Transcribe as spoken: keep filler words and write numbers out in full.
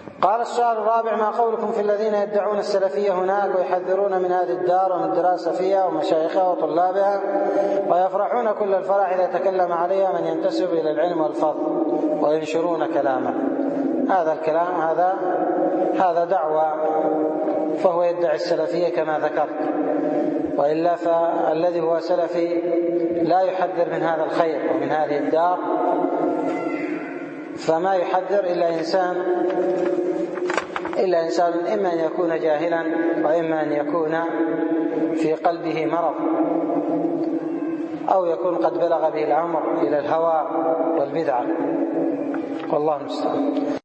قال السؤال الرابع: ما قولكم في الذين يدعون السلفية هناك ويحذرون من هذه الدار ومن الدراسة فيها ومشايخها وطلابها، ويفرحون كل الفرح إذا تكلم عليها من ينتسب إلى العلم والفضل وينشرون كلامه؟ هذا الكلام هذا هذا دعوة، فهو يدعي السلفية كما ذكرت، وإلا فالذي هو سلفي لا يحذر من هذا الخير ومن هذه الدار، فما يحذر إلا إنسان إلا إنسان إما أن يكون جاهلا وإما أن يكون في قلبه مرض، أو يكون قد بلغ به الأمر إلى الهوى والبدعة، والله المستعان.